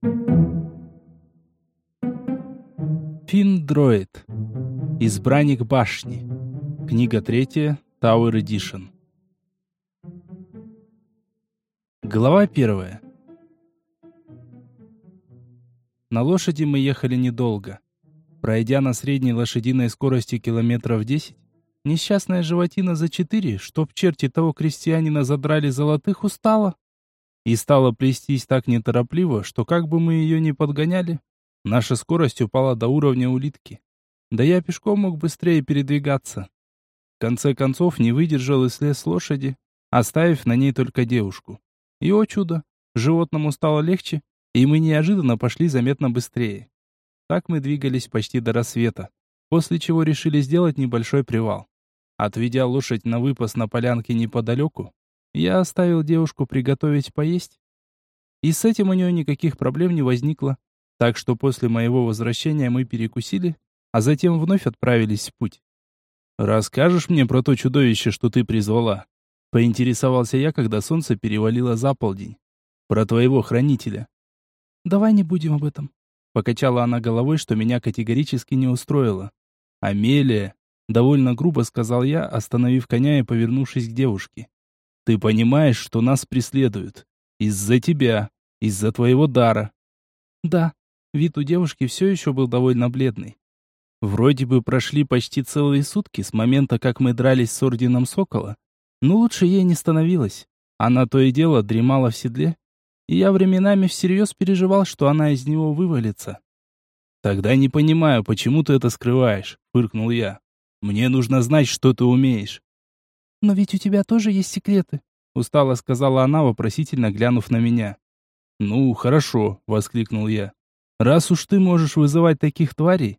Финн-дроид. Избранник башни. Книга 3. Tower Edition. Глава 1. На лошади мы ехали недолго. Пройдя на средней лошадиной скорости километров 10, несчастная животина за 4, чтоб черти того крестьянина задрали золотых, устала. И стала плестись так неторопливо, что как бы мы ее ни подгоняли, наша скорость упала до уровня улитки. Да я пешком мог быстрее передвигаться. В конце концов не выдержал и слез с лошади, оставив на ней только девушку. И, о чудо, животному стало легче, и мы неожиданно пошли заметно быстрее. Так мы двигались почти до рассвета, после чего решили сделать небольшой привал. Отведя лошадь на выпас на полянке неподалеку, я оставил девушку приготовить поесть. И с этим у нее никаких проблем не возникло. Так что после моего возвращения мы перекусили, а затем вновь отправились в путь. «Расскажешь мне про то чудовище, что ты призвала?» Поинтересовался я, когда солнце перевалило за полдень. «Про твоего хранителя». «Давай не будем об этом», — покачала она головой, что меня категорически не устроило. «Амелия», — довольно грубо сказал я, остановив коня и повернувшись к девушке. «Ты понимаешь, что нас преследуют? Из-за тебя, из-за твоего дара». «Да». Вид у девушки все еще был довольно бледный. Вроде бы прошли почти целые сутки с момента, как мы дрались с Орденом Сокола, но лучше ей не становилось. Она то и дело дремала в седле, и я временами всерьез переживал, что она из него вывалится. «Тогда не понимаю, почему ты это скрываешь», — фыркнул я. «Мне нужно знать, что ты умеешь». «Но ведь у тебя тоже есть секреты», — устало сказала она, вопросительно глянув на меня. «Ну, хорошо», — воскликнул я. «Раз уж ты можешь вызывать таких тварей,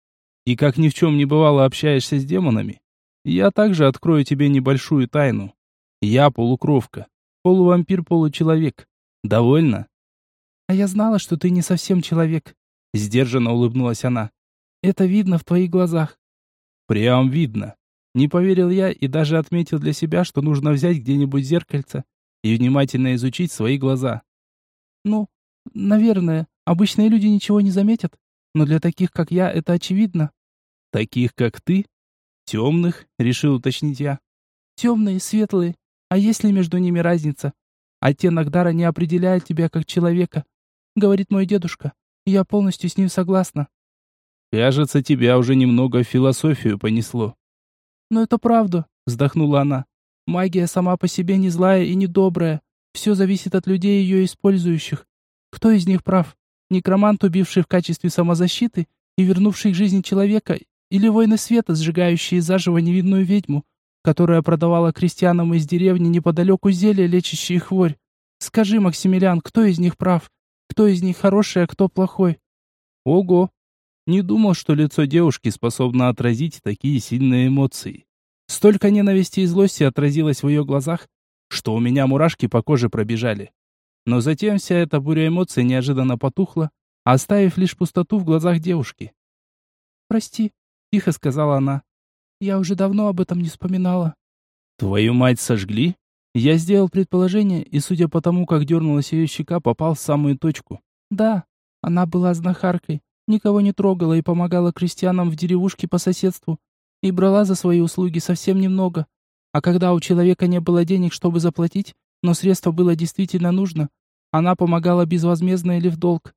и как ни в чем не бывало общаешься с демонами, я также открою тебе небольшую тайну. Я полукровка, полувампир, получеловек. Довольно?» «А я знала, что ты не совсем человек», — сдержанно улыбнулась она. «Это видно в твоих глазах». «Прям видно». Не поверил я и даже отметил для себя, что нужно взять где-нибудь зеркальце и внимательно изучить свои глаза. «Ну, наверное, обычные люди ничего не заметят, но для таких, как я, это очевидно». «Таких, как ты? Темных?» — решил уточнить я. «Темные, светлые. А есть ли между ними разница? Оттенок дара не определяет тебя как человека», — говорит мой дедушка. «Я полностью с ним согласна». «Кажется, тебя уже немного в философию понесло». «Но это правда», — вздохнула она. «Магия сама по себе не злая и не добрая. Все зависит от людей, ее использующих. Кто из них прав? Некромант, убивший в качестве самозащиты и вернувший к жизни человека, или воины света, сжигающие заживо невинную ведьму, которая продавала крестьянам из деревни неподалеку зелья, лечащие хворь? Скажи, Максимилиан, кто из них прав? Кто из них хороший, а кто плохой?» Ого! Не думал, что лицо девушки способно отразить такие сильные эмоции. Столько ненависти и злости отразилось в ее глазах, что у меня мурашки по коже пробежали. Но затем вся эта буря эмоций неожиданно потухла, оставив лишь пустоту в глазах девушки. «Прости», — тихо сказала она. «Я уже давно об этом не вспоминала». «Твою мать сожгли?» Я сделал предположение, и, судя по тому, как дернулась ее щека, попал в самую точку. «Да, она была знахаркой, никого не трогала и помогала крестьянам в деревушке по соседству, и брала за свои услуги совсем немного. А когда у человека не было денег, чтобы заплатить, но средство было действительно нужно, она помогала безвозмездно или в долг.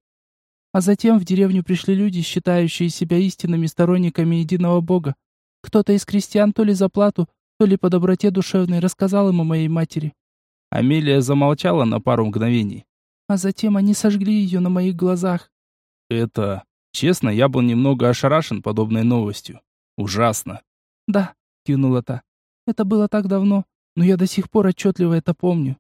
А затем в деревню пришли люди, считающие себя истинными сторонниками единого Бога. Кто-то из крестьян то ли за плату, то ли по доброте душевной рассказал им о моей матери». Амелия замолчала на пару мгновений. «А затем они сожгли ее на моих глазах». Это... Честно, я был немного ошарашен подобной новостью. Ужасно. «Да», — кивнула та. «Это было так давно, но я до сих пор отчетливо это помню».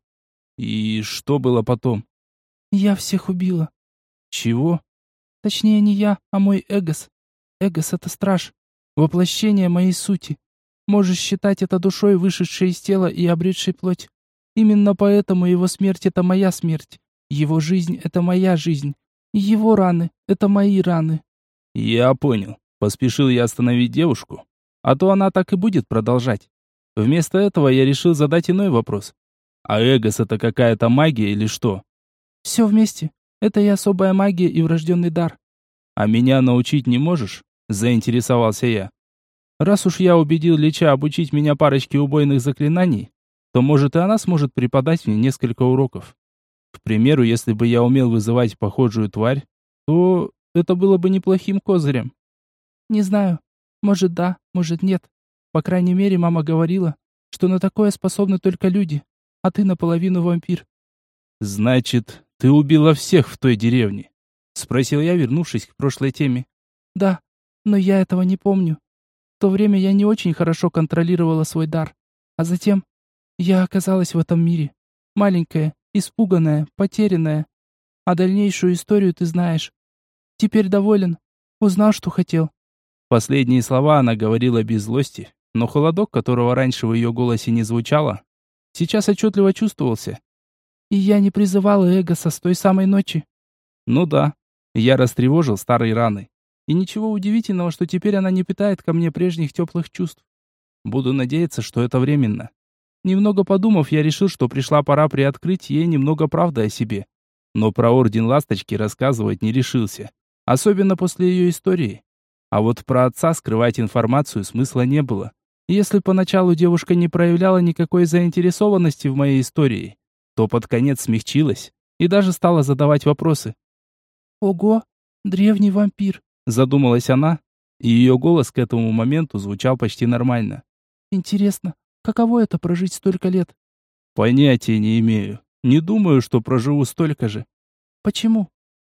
«И что было потом?» «Я всех убила». «Чего?» «Точнее, не я, а мой Эгос. Эгос — это страж, воплощение моей сути. Можешь считать это душой, вышедшей из тела и обретшей плоть. Именно поэтому его смерть — это моя смерть. Его жизнь — это моя жизнь. И его раны — это мои раны». «Я понял». Поспешил я остановить девушку, а то она так и будет продолжать. Вместо этого я решил задать иной вопрос. «А Эгос — это какая-то магия или что?» «Все вместе. Это и особая магия, и врожденный дар. А меня научить не можешь? Заинтересовался я. Раз уж я убедил Лича обучить меня парочке убойных заклинаний, то, может, и она сможет преподать мне несколько уроков. К примеру, если бы я умел вызывать похожую тварь, то это было бы неплохим козырем. Не знаю. Может, да, может, нет. По крайней мере, мама говорила, что на такое способны только люди, а ты наполовину вампир. Значит, ты убила всех в той деревне? Спросил я, вернувшись к прошлой теме. Да, но я этого не помню. В то время я не очень хорошо контролировала свой дар. А затем я оказалась в этом мире. Маленькая, испуганная, потерянная. А дальнейшую историю ты знаешь. Теперь доволен. Узнал, что хотел. Последние слова она говорила без злости, но холодок, которого раньше в ее голосе не звучало, сейчас отчетливо чувствовался. И я не призывала Эгоса с той самой ночи. Ну да, я растревожил старые раны. И ничего удивительного, что теперь она не питает ко мне прежних теплых чувств. Буду надеяться, что это временно. Немного подумав, я решил, что пришла пора приоткрыть ей немного правды о себе. Но про Орден Ласточки рассказывать не решился. Особенно после ее истории. А вот про отца скрывать информацию смысла не было. Если поначалу девушка не проявляла никакой заинтересованности в моей истории, то под конец смягчилась и даже стала задавать вопросы. Ого, древний вампир, Задумалась она, и ее голос к этому моменту звучал почти нормально. интересно, каково это прожить столько лет? Понятия не имею. Не думаю, что проживу столько же. Почему?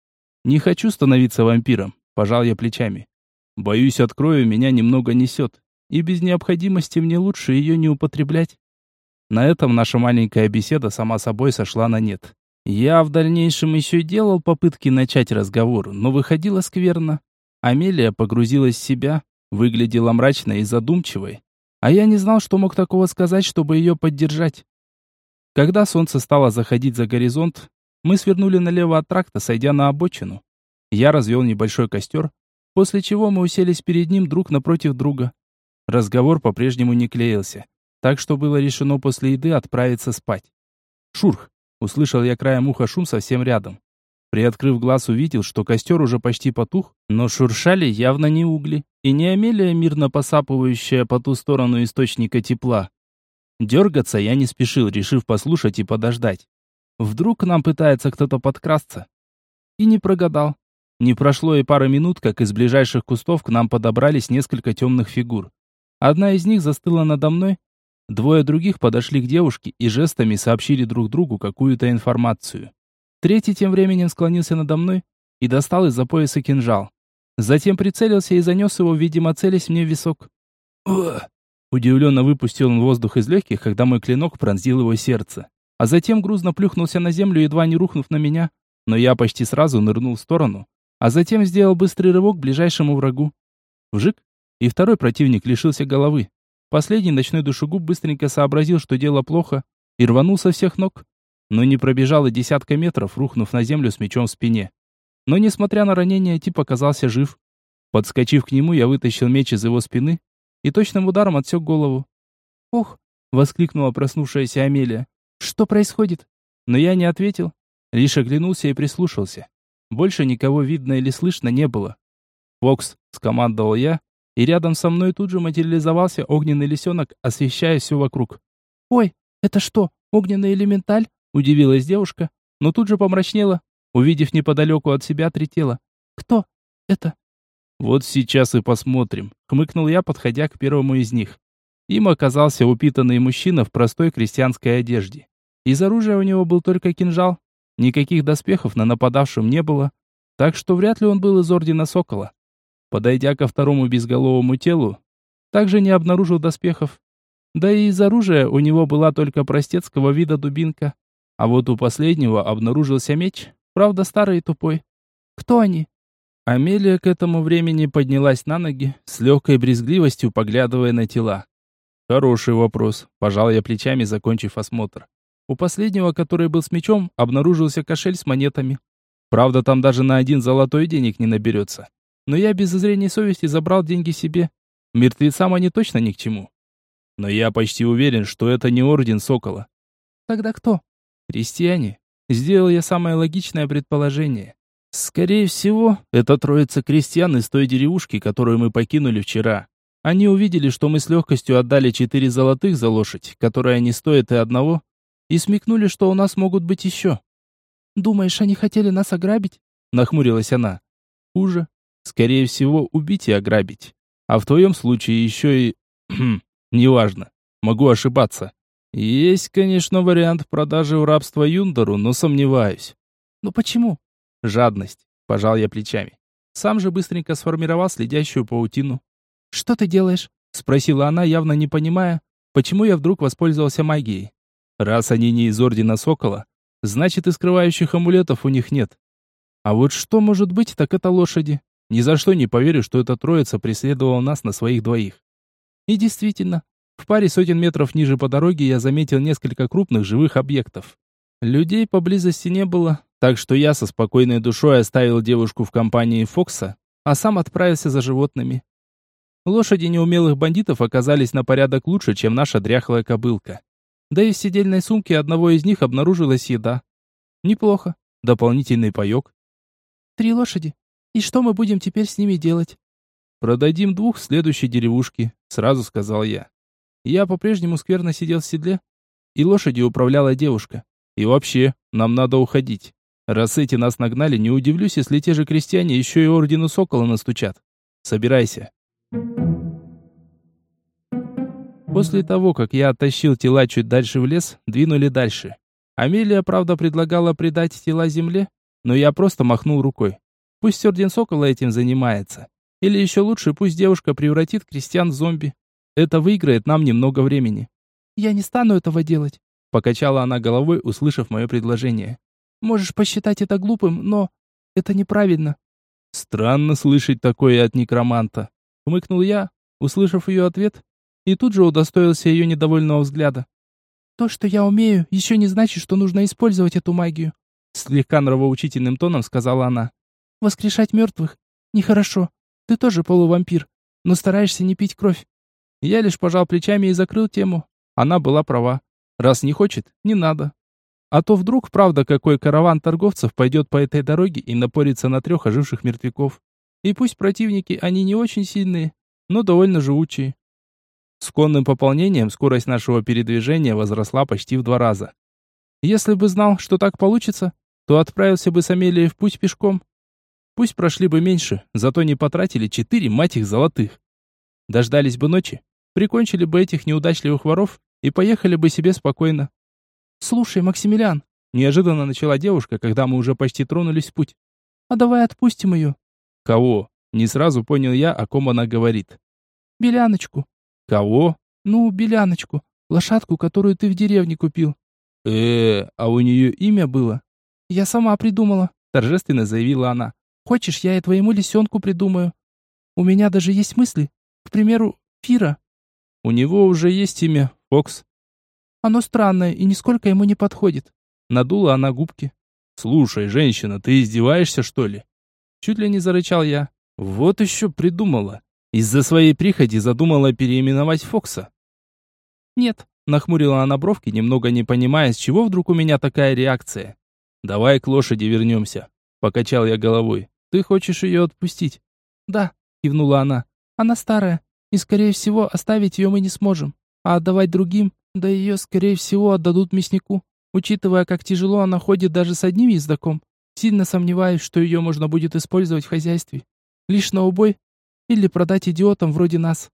Не хочу становиться вампиром, пожал я плечами. Боюсь, от крови меня немного несет, и без необходимости мне лучше ее не употреблять. На этом наша маленькая беседа сама собой сошла на нет. Я в дальнейшем еще делал попытки начать разговор, но выходило скверно. Амелия погрузилась в себя, выглядела мрачной и задумчивой, а я не знал, что мог такого сказать, чтобы ее поддержать. Когда солнце стало заходить за горизонт, мы свернули налево от тракта, сойдя на обочину. Я развел небольшой костер, после чего мы уселись перед ним друг напротив друга. Разговор по-прежнему не клеился, так что было решено после еды отправиться спать. Шурх! Услышал я краем уха шум совсем рядом. Приоткрыв глаз, увидел, что костер уже почти потух, но шуршали явно не угли, и не Амелия, мирно посапывающая по ту сторону источника тепла. Дергаться я не спешил, решив послушать и подождать. Вдруг к нам пытается кто-то подкрасться. И не прогадал. Не прошло и пары минут, как из ближайших кустов к нам подобрались несколько темных фигур. Одна из них застыла надо мной, двое других подошли к девушке и жестами сообщили друг другу какую-то информацию. Третий тем временем склонился надо мной и достал из-за пояса кинжал. Затем прицелился и занес его, видимо, целясь мне в висок. «Ух!» Удивленно выпустил он воздух из легких, когда мой клинок пронзил его сердце. А затем грузно плюхнулся на землю, едва не рухнув на меня, но я почти сразу нырнул в сторону, а затем сделал быстрый рывок к ближайшему врагу. Вжик, и второй противник лишился головы. Последний ночной душегуб быстренько сообразил, что дело плохо, и рванул со всех ног, но не пробежал и десятка метров, рухнув на землю с мечом в спине. Но, несмотря на ранение, тип оказался жив. Подскочив к нему, я вытащил меч из его спины и точным ударом отсек голову. Ох, Воскликнула проснувшаяся Амелия. что происходит? Но я не ответил, лишь оглянулся и прислушался. Больше никого видно или слышно не было. «Фокс!» — скомандовал я, и рядом со мной тут же материализовался огненный лисенок, освещая все вокруг. Ой, это что, огненный элементаль? Удивилась девушка, но тут же помрачнела, увидев неподалеку от себя три тела. Кто это? «Вот сейчас и посмотрим», — хмыкнул я, подходя к первому из них. Им оказался упитанный мужчина в простой крестьянской одежде. Из оружия у него был только кинжал, никаких доспехов на нападавшем не было, так что вряд ли он был из Ордена Сокола. Подойдя ко второму безголовому телу, также не обнаружил доспехов. Да и из оружия у него была только простецкого вида дубинка. А вот у последнего обнаружился меч, правда старый и тупой. Кто они? Амелия к этому времени поднялась на ноги, с легкой брезгливостью поглядывая на тела. «Хороший вопрос», – пожал я плечами, закончив осмотр. У последнего, который был с мечом, обнаружился кошель с монетами. Правда, там даже на один золотой денег не наберется. Но я без зазрения совести забрал деньги себе. Мертвецам они точно ни к чему. Но я почти уверен, что это не Орден Сокола. Тогда кто? Крестьяне. Сделал я самое логичное предположение. Скорее всего, это троица крестьян из той деревушки, которую мы покинули вчера. Они увидели, что мы с легкостью отдали 4 золотых за лошадь, которая не стоит и одного, и смекнули, что у нас могут быть еще. «Думаешь, они хотели нас ограбить?» Нахмурилась она. «Хуже. Скорее всего, убить и ограбить. А в твоем случае еще и... неважно. Могу ошибаться. Есть, конечно, вариант продажи в рабство Юндару, но сомневаюсь». «Ну почему?» «Жадность», — пожал я плечами. Сам же быстренько сформировал следящую паутину. «Что ты делаешь?» — спросила она, явно не понимая, почему я вдруг воспользовался магией. Раз они не из Ордена Сокола, значит и скрывающих амулетов у них нет. А вот что может быть, так это лошади. Ни за что не поверю, что эта троица преследовала нас на своих двоих. И действительно, в паре сотен метров ниже по дороге я заметил несколько крупных живых объектов. Людей поблизости не было, так что я со спокойной душой оставил девушку в компании Фокса, а сам отправился за животными. Лошади неумелых бандитов оказались на порядок лучше, чем наша дряхлая кобылка. Да и в седельной сумке одного из них обнаружилась еда. Неплохо. Дополнительный паёк. 3 лошади. И что мы будем теперь с ними делать? Продадим 2 в следующей деревушке, сразу сказал я. Я по-прежнему скверно сидел в седле, и лошадью управляла девушка. И вообще, нам надо уходить. Раз эти нас нагнали, не удивлюсь, если те же крестьяне еще и Ордену Сокола настучат. Собирайся. После того, как я оттащил тела чуть дальше в лес, двинули дальше. Амелия, правда, предлагала предать тела земле, но я просто махнул рукой. Пусть Орден Сокола этим занимается. Или еще лучше, пусть девушка превратит крестьян в зомби. Это выиграет нам немного времени. «Я не стану этого делать», — покачала она головой, услышав мое предложение. «Можешь посчитать это глупым, но это неправильно». «Странно слышать такое от некроманта», — хмыкнул я, услышав ее ответ, и тут же удостоился ее недовольного взгляда. «То, что я умею, еще не значит, что нужно использовать эту магию», — слегка нравоучительным тоном сказала она. «Воскрешать мертвых нехорошо. Ты тоже полувампир, но стараешься не пить кровь». Я лишь пожал плечами и закрыл тему. Она была права. Раз не хочет, не надо. А то вдруг, правда, какой караван торговцев пойдет по этой дороге и напорится на 3 оживших мертвяков. И пусть противники, они не очень сильные, но довольно живучие. С конным пополнением скорость нашего передвижения возросла почти в 2 раза. Если бы знал, что так получится, то отправился бы с Амелией в путь пешком. Пусть прошли бы меньше, зато не потратили 4, мать их, золотых. Дождались бы ночи, прикончили бы этих неудачливых воров и поехали бы себе спокойно. «Слушай, Максимилиан», — неожиданно начала девушка, когда мы уже почти тронулись в путь. «А давай отпустим ее». «Кого?» — не сразу понял я, о ком она говорит. «Беляночку». «Кого?» «Ну, Беляночку, лошадку, которую ты в деревне купил». А у нее имя было?» «Я сама придумала», — торжественно заявила она. «Хочешь, я и твоему лисенку придумаю? У меня даже есть мысли. К примеру, Фира». «У него уже есть имя, Фокс». «Оно странное и нисколько ему не подходит». Надула она губки. «Слушай, женщина, ты издеваешься, что ли?» Чуть ли не зарычал я. «Вот еще придумала. Из-за своей прихоти задумала переименовать Фокса». «Нет», — нахмурила она бровки, немного не понимая, с чего вдруг у меня такая реакция. «Давай к лошади вернемся», — покачал я головой. «Ты хочешь ее отпустить?» «Да», — кивнула она. «Она старая, и, скорее всего, оставить ее мы не сможем. А отдавать другим, да ее, скорее всего, отдадут мяснику. Учитывая, как тяжело она ходит даже с одним ездаком, сильно сомневаюсь, что ее можно будет использовать в хозяйстве. Лишь на убой или продать идиотам вроде нас».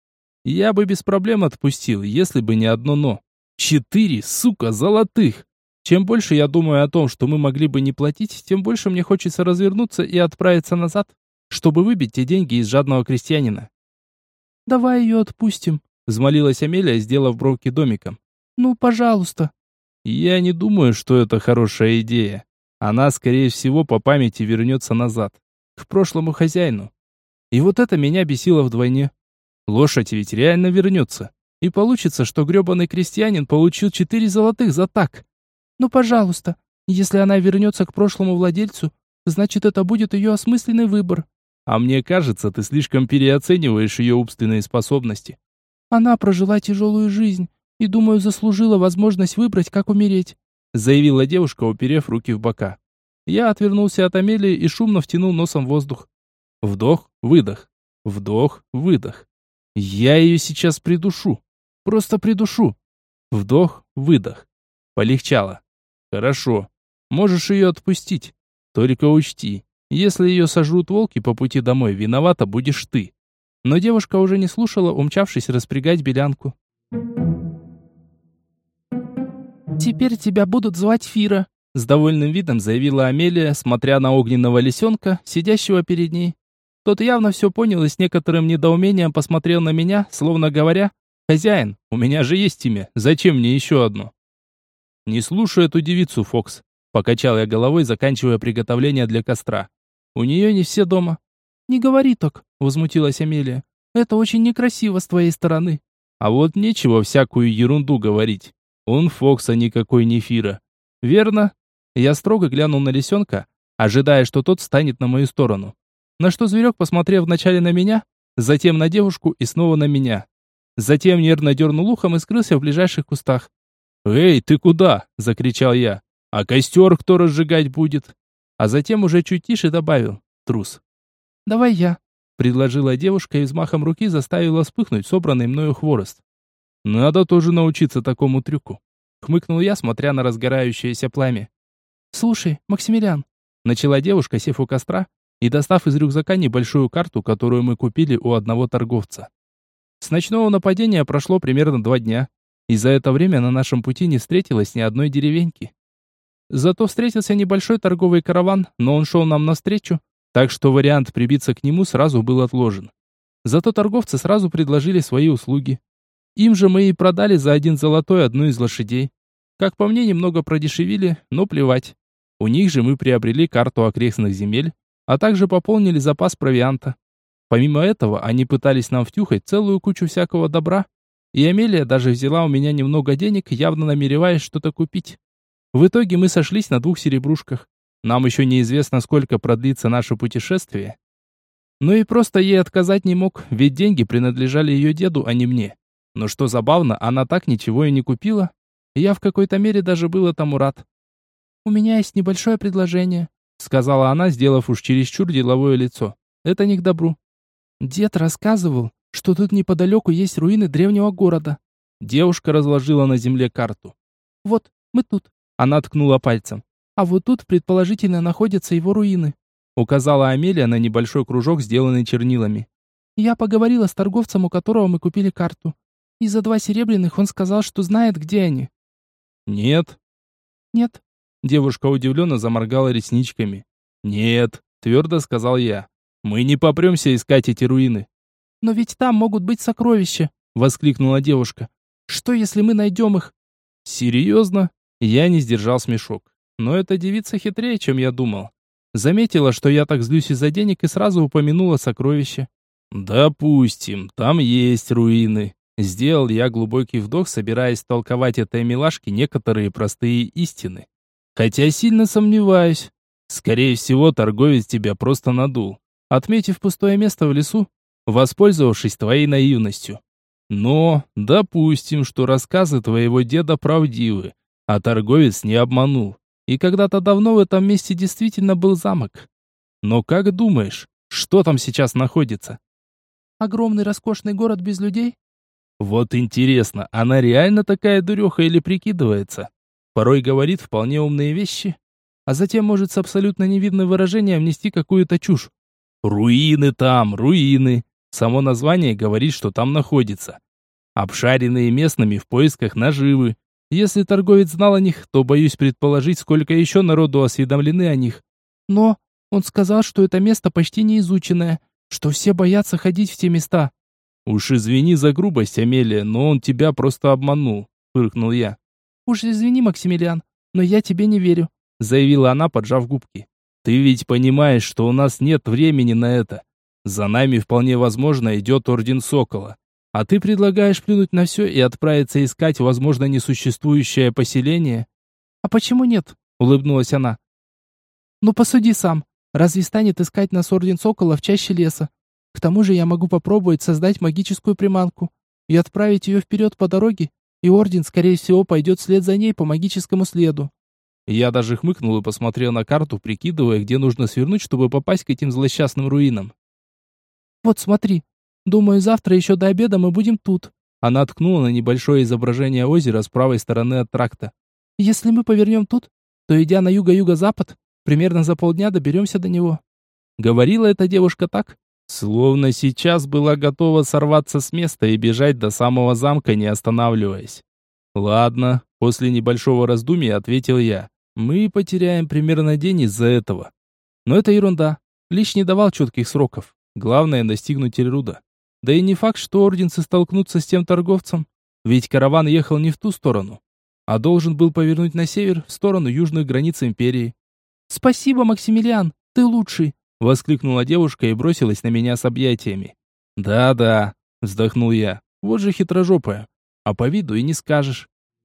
Я бы без проблем отпустил, если бы не одно «но». 4, сука, золотых! Чем больше я думаю о том, что мы могли бы не платить, тем больше мне хочется развернуться и отправиться назад, чтобы выбить те деньги из жадного крестьянина. «Давай ее отпустим», — взмолилась Амелия, сделав бровки домиком. «Ну, пожалуйста». Я не думаю, что это хорошая идея. Она, скорее всего, по памяти вернется назад, к прошлому хозяину. И вот это меня бесило вдвойне. Лошадь ведь реально вернется. И получится, что гребаный крестьянин получил 4 золотых за так. «Ну, пожалуйста, если она вернется к прошлому владельцу, значит, это будет ее осмысленный выбор». А мне кажется, ты слишком переоцениваешь ее умственные способности. Она прожила тяжелую жизнь и, думаю, заслужила возможность выбрать, как умереть. заявила девушка, уперев руки в бока. Я отвернулся от Амелии и шумно втянул носом воздух. Вдох, выдох. Вдох, выдох. Я ее сейчас придушу. Просто придушу. Вдох, выдох. Полегчало. Хорошо. Можешь ее отпустить. Только учти, если ее сожрут волки по пути домой, виновата будешь ты. Но девушка уже не слушала, умчавшись распрягать белянку. «Теперь тебя будут звать Фира», — с довольным видом заявила Амелия, смотря на огненного лисенка, сидящего перед ней. Тот явно все понял и с некоторым недоумением посмотрел на меня, словно говоря: «Хозяин, у меня же есть имя, зачем мне еще одно?» «Не слушай эту девицу, Фокс», — покачал я головой, заканчивая приготовление для костра. «У нее не все дома». «Не говори так», — возмутилась Амелия. «Это очень некрасиво с твоей стороны». «А вот нечего всякую ерунду говорить. Он Фокс, а никакой не Фира. Верно?» Я строго глянул на лисенка, ожидая, что тот встанет на мою сторону. На что зверек, посмотрев вначале на меня, затем на девушку и снова на меня. Затем нервно дернул ухом и скрылся в ближайших кустах. «Эй, ты куда?» – закричал я. «А костер кто разжигать будет?» А затем уже чуть тише добавил: «Трус». «Давай я», – предложила девушка и взмахом руки заставила вспыхнуть собранный мною хворост. «Надо тоже научиться такому трюку», – хмыкнул я, смотря на разгорающееся пламя. «Слушай, Максимилиан», – начала девушка, сев у костра и достав из рюкзака небольшую карту, которую мы купили у одного торговца. С ночного нападения прошло примерно 2 дня, и за это время на нашем пути не встретилось ни одной деревеньки. Зато встретился небольшой торговый караван, но он шел нам навстречу, так что вариант прибиться к нему сразу был отложен. Зато торговцы сразу предложили свои услуги. Им же мы и продали за 1 золотой одну из лошадей. Как по мне, немного продешевили, но плевать. У них же мы приобрели карту окрестных земель, а также пополнили запас провианта. Помимо этого, они пытались нам втюхать целую кучу всякого добра, и Амелия даже взяла у меня немного денег, явно намереваясь что-то купить. В итоге мы сошлись на 2 серебрушках. Нам еще неизвестно, сколько продлится наше путешествие. Ну и просто ей отказать не мог, ведь деньги принадлежали ее деду, а не мне. Но что забавно, она так ничего и не купила, и я в какой-то мере даже был этому рад. «У меня есть небольшое предложение», — сказала она, сделав уж чересчур деловое лицо. «Это не к добру». «Дед рассказывал, что тут неподалеку есть руины древнего города». Девушка разложила на земле карту. «Вот, мы тут». Она ткнула пальцем. «А вот тут, предположительно, находятся его руины», — указала Амелия на небольшой кружок, сделанный чернилами. «Я поговорила с торговцем, у которого мы купили карту. И за 2 серебряных он сказал, что знает, где они». «Нет». «Нет». Девушка удивленно заморгала ресничками. «Нет», — твердо сказал я. «Мы не попремся искать эти руины». «Но ведь там могут быть сокровища», — воскликнула девушка. «Что, если мы найдем их?» «Серьезно?» Я не сдержал смешок. Но эта девица хитрее, чем я думал. Заметила, что я так злюсь из-за денег и сразу упомянула сокровища. «Допустим, там есть руины». Сделал я глубокий вдох, собираясь толковать этой милашке некоторые простые истины. Хотя сильно сомневаюсь. Скорее всего, торговец тебя просто надул, отметив пустое место в лесу, воспользовавшись твоей наивностью. Но допустим, что рассказы твоего деда правдивы, а торговец не обманул. И когда-то давно в этом месте действительно был замок. Но как думаешь, что там сейчас находится? Огромный роскошный город без людей? Вот интересно, она реально такая дуреха или прикидывается? Порой говорит вполне умные вещи, а затем может с абсолютно невидным выражением нести какую-то чушь. Руины там, руины. Само название говорит, что там находится. Обшаренные местными в поисках наживы. Если торговец знал о них, то боюсь предположить, сколько еще народу осведомлены о них. Но он сказал, что это место почти не изученное, что все боятся ходить в те места. Уж извини за грубость, Амелия, но он тебя просто обманул, фыркнул я. Уж извини, Максимилиан, но я тебе не верю, заявила она, поджав губки. Ты ведь понимаешь, что у нас нет времени на это. За нами вполне возможно идет Орден Сокола. А ты предлагаешь плюнуть на все и отправиться искать, возможно, несуществующее поселение? А почему нет? Улыбнулась она. Ну посуди сам. Разве станет искать нас Орден Сокола в чаще леса? К тому же я могу попробовать создать магическую приманку и отправить ее вперед по дороге, и Орден, скорее всего, пойдет вслед за ней по магическому следу. Я даже хмыкнул и посмотрел на карту, прикидывая, где нужно свернуть, чтобы попасть к этим злосчастным руинам. «Вот смотри. Думаю, завтра еще до обеда мы будем тут». Она ткнула на небольшое изображение озера с правой стороны от тракта. «Если мы повернем тут, то, идя на юго-юго-запад, примерно за полдня доберемся до него». Говорила эта девушка так, словно сейчас была готова сорваться с места и бежать до самого замка, не останавливаясь. «Ладно», — после небольшого раздумья ответил я. «Мы потеряем примерно день из-за этого». Но это ерунда. Лич не давал четких сроков. Главное — достигнуть Эльруда. Да и не факт, что орденцы столкнутся с тем торговцем. Ведь караван ехал не в ту сторону, а должен был повернуть на север, в сторону южных границ империи. «Спасибо, Максимилиан, ты лучший!» — воскликнула девушка и бросилась на меня с объятиями. «Да-да», — вздохнул я, — «вот же хитрожопая. А по виду и не скажешь».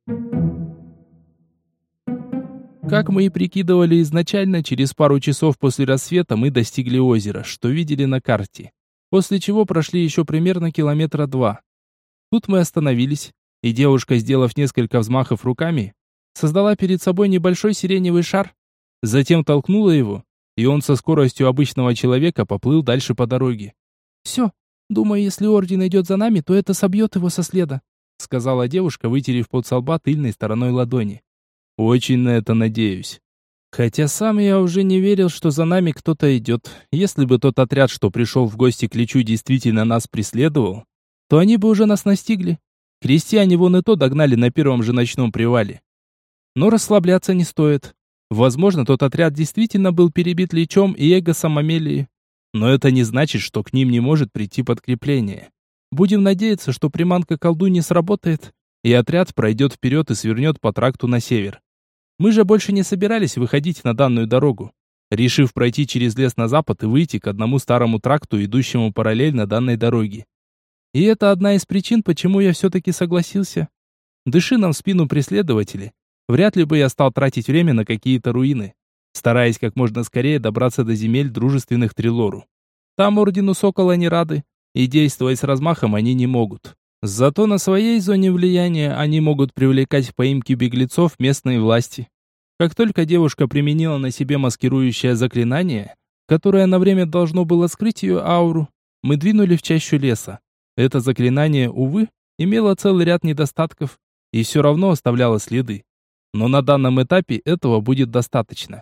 Как мы и прикидывали изначально, через пару часов после рассвета мы достигли озера, что видели на карте. После чего прошли еще примерно 2 километра. Тут мы остановились, и девушка, сделав несколько взмахов руками, создала перед собой небольшой сиреневый шар, затем толкнула его, и он со скоростью обычного человека поплыл дальше по дороге. «Все, думаю, если орден идет за нами, то это собьет его со следа», сказала девушка, вытерев пот со лба тыльной стороной ладони. «Очень на это надеюсь. Хотя сам я уже не верил, что за нами кто-то идет. Если бы тот отряд, что пришел в гости к Личу, действительно нас преследовал, то они бы уже нас настигли. Крестьяне вон и то догнали на первом же ночном привале. Но расслабляться не стоит. Возможно, тот отряд действительно был перебит Личом и Эгосом Амелии. Но это не значит, что к ним не может прийти подкрепление. Будем надеяться, что приманка колдуньи сработает, и отряд пройдет вперед и свернет по тракту на север. Мы же больше не собирались выходить на данную дорогу, решив пройти через лес на запад и выйти к одному старому тракту, идущему параллельно данной дороге. И это одна из причин, почему я все-таки согласился. Дыши нам в спину преследователи. Вряд ли бы я стал тратить время на какие-то руины, стараясь как можно скорее добраться до земель, дружественных Трилору. Там ордену Сокола не рады, и действовать с размахом они не могут. Зато на своей зоне влияния они могут привлекать в поимки беглецов местные власти. Как только девушка применила на себе маскирующее заклинание, которое на время должно было скрыть ее ауру, мы двинули в чащу леса. Это заклинание, увы, имело целый ряд недостатков и все равно оставляло следы. Но на данном этапе этого будет достаточно.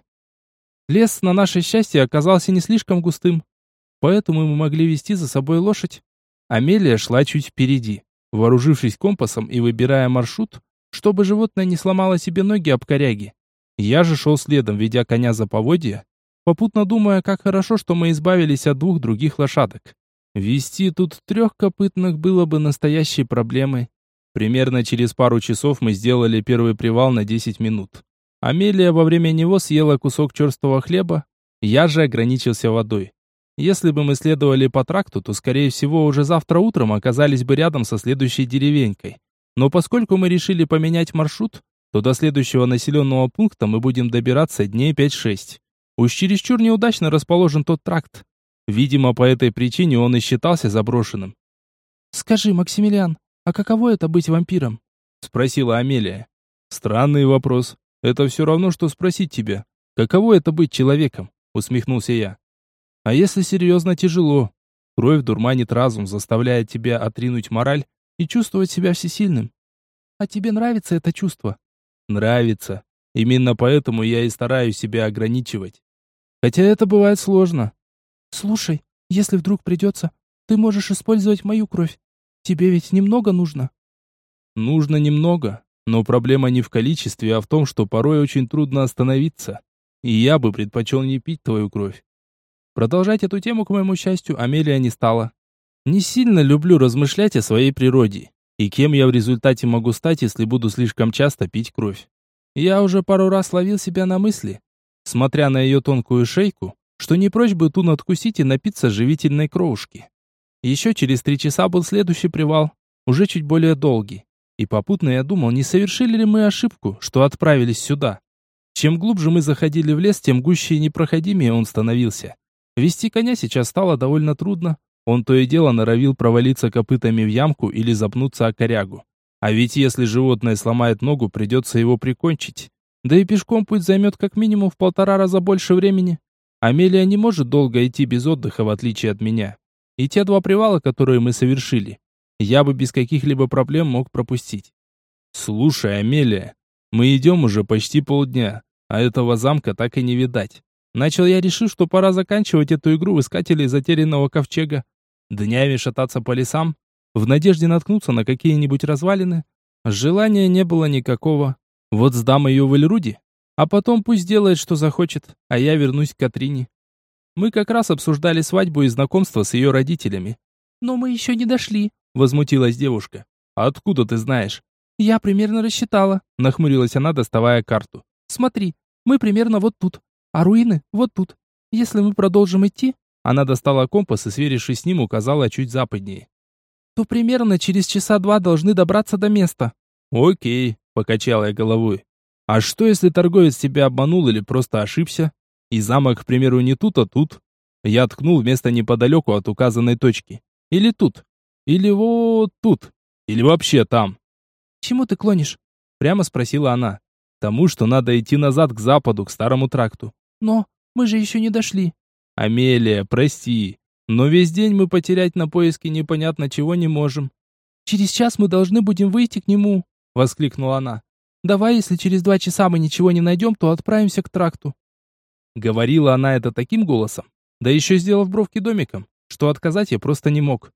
Лес, на наше счастье, оказался не слишком густым, поэтому мы могли вести за собой лошадь. Амелия шла чуть впереди, вооружившись компасом и выбирая маршрут, чтобы животное не сломало себе ноги об коряги. Я же шел следом, ведя коня за поводья, попутно думая, как хорошо, что мы избавились от 2 других лошадок. Вести тут 3-копытных было бы настоящей проблемой. Примерно через пару часов мы сделали первый привал на 10 минут. Амелия во время него съела кусок черствого хлеба, я же ограничился водой. Если бы мы следовали по тракту, то, скорее всего, уже завтра утром оказались бы рядом со следующей деревенькой. Но поскольку мы решили поменять маршрут, то до следующего населенного пункта мы будем добираться дней 5-6. Уж чересчур неудачно расположен тот тракт. Видимо, по этой причине он и считался заброшенным. «Скажи, Максимилиан, а каково это быть вампиром?» — спросила Амелия. «Странный вопрос. Это все равно, что спросить тебя, каково это быть человеком?» — усмехнулся я. «А если серьезно, тяжело. Кровь дурманит разум, заставляет тебя отринуть мораль и чувствовать себя всесильным». «А тебе нравится это чувство?» «Нравится. Именно поэтому я и стараюсь себя ограничивать. Хотя это бывает сложно». «Слушай, если вдруг придется, ты можешь использовать мою кровь. Тебе ведь немного нужно?» «Нужно немного, но проблема не в количестве, а в том, что порой очень трудно остановиться. И я бы предпочел не пить твою кровь». Продолжать эту тему, к моему счастью, Амелия не стала. Не сильно люблю размышлять о своей природе. И кем я в результате могу стать, если буду слишком часто пить кровь. Я уже пару раз ловил себя на мысли, смотря на ее тонкую шейку, что не прочь бы ту надкусить и напиться живительной кровушки. Еще через 3 часа был следующий привал, уже чуть более долгий. И попутно я думал, не совершили ли мы ошибку, что отправились сюда. Чем глубже мы заходили в лес, тем гуще и непроходимее он становился. Вести коня сейчас стало довольно трудно. Он то и дело норовил провалиться копытами в ямку или запнуться о корягу. А ведь если животное сломает ногу, придется его прикончить. Да и пешком путь займет как минимум в 1,5 раза больше времени. Амелия не может долго идти без отдыха, в отличие от меня. И те 2 привала, которые мы совершили, я бы без каких-либо проблем мог пропустить. Слушай, Амелия, мы идем уже почти полдня, а этого замка так и не видать. Начал я, решив, что пора заканчивать эту игру в искателей затерянного ковчега. Днями шататься по лесам, в надежде наткнуться на какие-нибудь развалины. Желания не было никакого. Вот сдам ее в Эльруди, а потом пусть делает, что захочет, а я вернусь к Катрине. Мы как раз обсуждали свадьбу и знакомство с ее родителями. «Но мы еще не дошли», — Возмутилась девушка. «Откуда ты знаешь?» «Я примерно рассчитала», — Нахмурилась она, доставая карту. «Смотри, мы примерно вот тут, а руины вот тут. Если мы продолжим идти, Она достала компас и, сверившись с ним, указала чуть западнее. то примерно через часа 2 должны добраться до места». «Окей», — покачала я головой. «А что, если торговец тебя обманул или просто ошибся? И замок, к примеру, не тут, а тут?» Я ткнул место неподалеку от указанной точки. «Или тут? Или вот тут? Или вообще там?» «К чему ты клонишь?» Прямо спросила она. «Тому, что надо идти назад к западу, к старому тракту». «Но мы же еще не дошли». «Амелия, прости, но весь день мы потерять на поиски непонятно чего не можем». «Через час мы должны будем выйти к нему», — воскликнула она. «Давай, если через 2 часа мы ничего не найдем, то отправимся к тракту». Говорила она это таким голосом, да еще сделав бровки домиком, что отказать я просто не мог.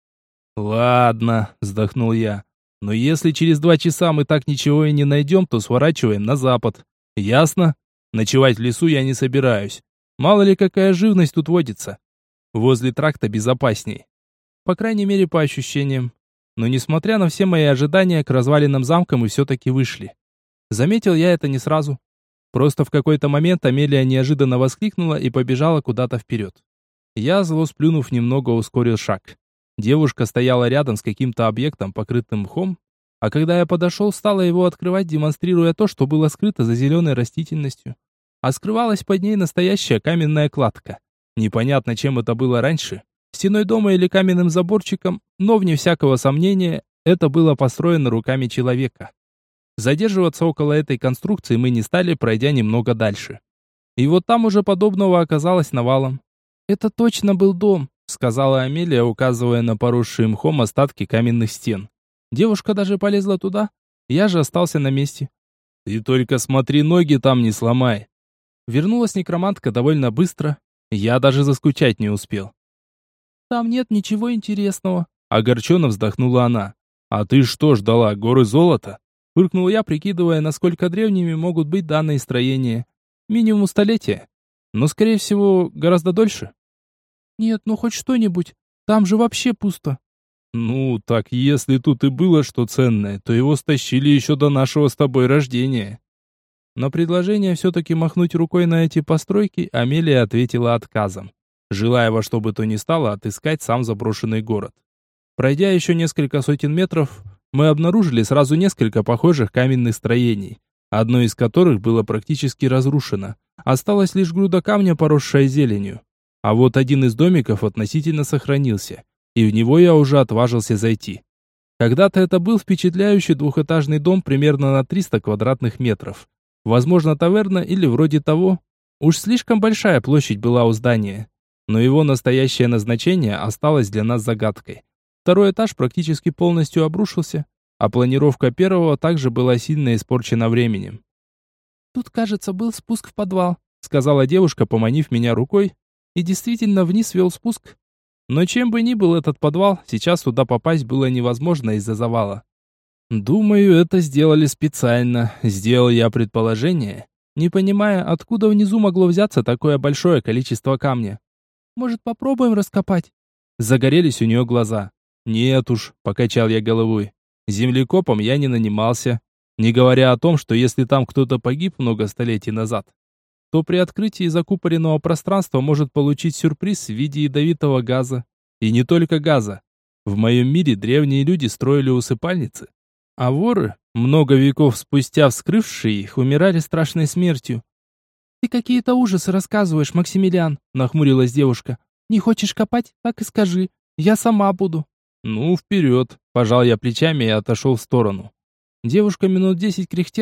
«Ладно», — вздохнул я, — «но если через 2 часа мы так ничего и не найдем, то сворачиваем на запад. Ясно? Ночевать в лесу я не собираюсь. Мало ли какая живность тут водится. Возле тракта безопасней. По крайней мере, по ощущениям. Но несмотря на все мои ожидания, к развалинам замка мы все-таки вышли. Заметил я это не сразу. Просто в какой-то момент Амелия неожиданно воскликнула и побежала куда-то вперед. Я, зло сплюнув, немного ускорил шаг. Девушка стояла рядом с каким-то объектом, покрытым мхом, а когда я подошел, стала его открывать, демонстрируя то, что было скрыто за зеленой растительностью. А скрывалась под ней настоящая каменная кладка. Непонятно, чем это было раньше, стеной дома или каменным заборчиком, но, вне всякого сомнения, это было построено руками человека. Задерживаться около этой конструкции мы не стали, пройдя немного дальше. И вот там уже подобного оказалось навалом. «Это точно был дом», — сказала Амелия, указывая на поросшие мхом остатки каменных стен. Девушка даже полезла туда, я же остался на месте. «Ты только смотри, ноги там не сломай». Вернулась некромантка довольно быстро, я даже заскучать не успел. «Там нет ничего интересного», — огорченно вздохнула она. «А ты что ждала, горы золота?» — фыркнул я, прикидывая, насколько древними могут быть данные строения. Минимум столетия, но, скорее всего, гораздо дольше. «Нет, ну хоть что-нибудь. Там же вообще пусто». «Ну, так если тут и было что ценное, то его стащили еще до нашего с тобой рождения». На предложение все-таки махнуть рукой на эти постройки Амелия ответила отказом, желая во что бы то ни стало отыскать сам заброшенный город. Пройдя еще несколько сотен метров, мы обнаружили сразу несколько похожих каменных строений, одно из которых было практически разрушено. Осталась лишь груда камня, поросшая зеленью. А вот один из домиков относительно сохранился, и в него я уже отважился зайти. Когда-то это был впечатляющий двухэтажный дом примерно на 300 квадратных метров. Возможно, таверна или вроде того. Уж слишком большая площадь была у здания. Но его настоящее назначение осталось для нас загадкой. Второй этаж практически полностью обрушился, а планировка первого также была сильно испорчена временем. «Тут, кажется, был спуск в подвал», — сказала девушка, поманив меня рукой, и действительно вниз вел спуск. Но чем бы ни был этот подвал, сейчас туда попасть было невозможно из-за завала. «Думаю, это сделали специально», — сделал я предположение, не понимая, откуда внизу могло взяться такое большое количество камня. «Может, попробуем раскопать?» Загорелись у нее глаза. «Нет уж», — покачал я головой. «Землекопом я не нанимался, не говоря о том, что если там кто-то погиб много столетий назад, то при открытии закупоренного пространства может получить сюрприз в виде ядовитого газа. И не только газа. В моем мире древние люди строили усыпальницы, а воры, много веков спустя вскрывшие их, умирали страшной смертью». «Ты какие-то ужасы рассказываешь, Максимилиан», — нахмурилась девушка. «Не хочешь копать? Так и скажи. Я сама буду». «Ну, вперед!» – пожал я плечами и отошел в сторону. Девушка минут 10 кряхтела,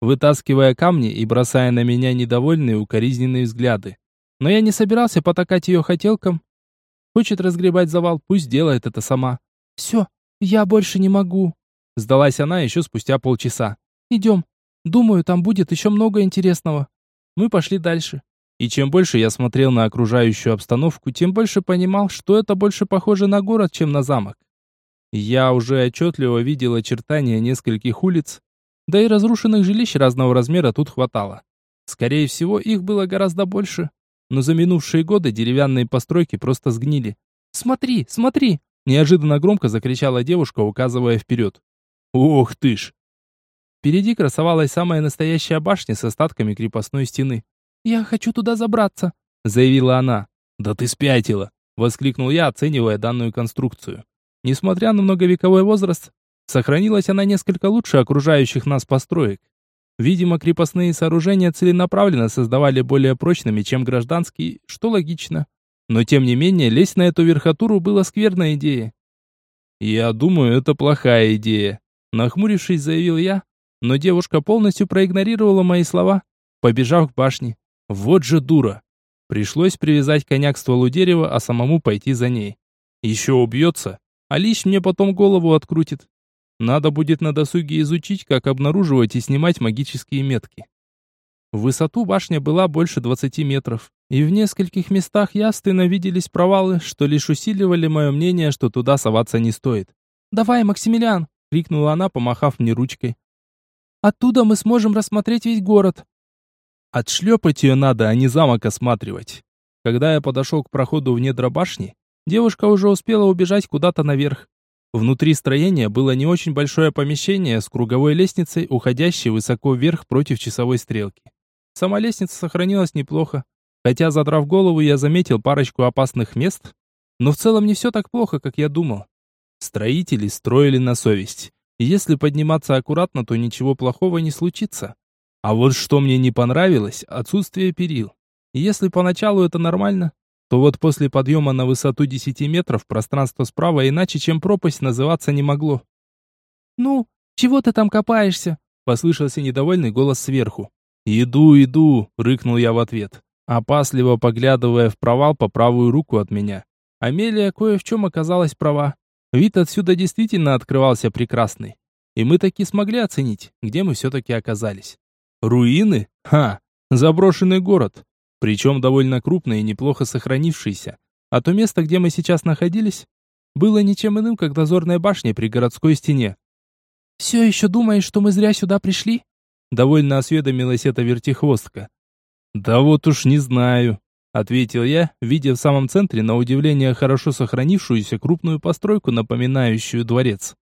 вытаскивая камни и бросая на меня недовольные укоризненные взгляды. Но я не собирался потакать ее хотелкам. Хочет разгребать завал, пусть делает это сама. «Все, я больше не могу», — сдалась она еще спустя полчаса. «Идем. Думаю, там будет еще много интересного». Мы пошли дальше. И чем больше я смотрел на окружающую обстановку, тем больше понимал, что это больше похоже на город, чем на замок. Я уже отчетливо видел очертания нескольких улиц, да и разрушенных жилищ разного размера тут хватало. Скорее всего, их было гораздо больше, но за минувшие годы деревянные постройки просто сгнили. «Смотри, смотри!» – неожиданно громко закричала девушка, указывая вперед. «Ох ты ж!» Впереди красовалась самая настоящая башня с остатками крепостной стены. «Я хочу туда забраться», — заявила она. «Да ты спятила!» — воскликнул я, оценивая данную конструкцию. Несмотря на многовековой возраст, сохранилась она несколько лучше окружающих нас построек. Видимо, крепостные сооружения целенаправленно создавали более прочными, чем гражданские, что логично. Но тем не менее, лезть на эту верхотуру было скверной идеей. «Я думаю, это плохая идея», — нахмурившись, заявил я, но девушка полностью проигнорировала мои слова, побежав к башне. Вот же дура. Пришлось привязать коня к стволу дерева, а самому пойти за ней. Еще убьется, а лишь мне потом голову открутит. Надо будет на досуге изучить, как обнаруживать и снимать магические метки. В высоту башня была больше 20 метров, и в нескольких местах явственно виделись провалы, что лишь усиливали мое мнение, что туда соваться не стоит. «Давай, Максимилиан!» — крикнула она, помахав мне ручкой. «Оттуда мы сможем рассмотреть весь город». Отшлепать ее надо, а не замок осматривать. Когда я подошел к проходу в недра башни, девушка уже успела убежать куда-то наверх. Внутри строения было не очень большое помещение с круговой лестницей, уходящей высоко вверх против часовой стрелки. Сама лестница сохранилась неплохо, хотя, задрав голову, я заметил парочку опасных мест, но в целом не все так плохо, как я думал. Строители строили на совесть. И если подниматься аккуратно, то ничего плохого не случится. А вот что мне не понравилось — отсутствие перил. И если поначалу это нормально, то вот после подъема на высоту 10 метров пространство справа иначе, чем пропасть, называться не могло. «Ну, чего ты там копаешься?» — послышался недовольный голос сверху. «Иду, иду!» — рыкнул я в ответ, опасливо поглядывая в провал по правую руку от меня. Амелия кое в чем оказалась права. Вид отсюда действительно открывался прекрасный. И мы таки смогли оценить, где мы все-таки оказались. Руины? Ха! Заброшенный город. Причем довольно крупный и неплохо сохранившийся. А то место, где мы сейчас находились, было ничем иным, как дозорной башней при городской стене. «Все еще думаешь, что мы зря сюда пришли?» Довольно осведомилась эта вертихвостка. «Да вот уж не знаю», — ответил я, видя в самом центре, на удивление, хорошо сохранившуюся крупную постройку, напоминающую дворец.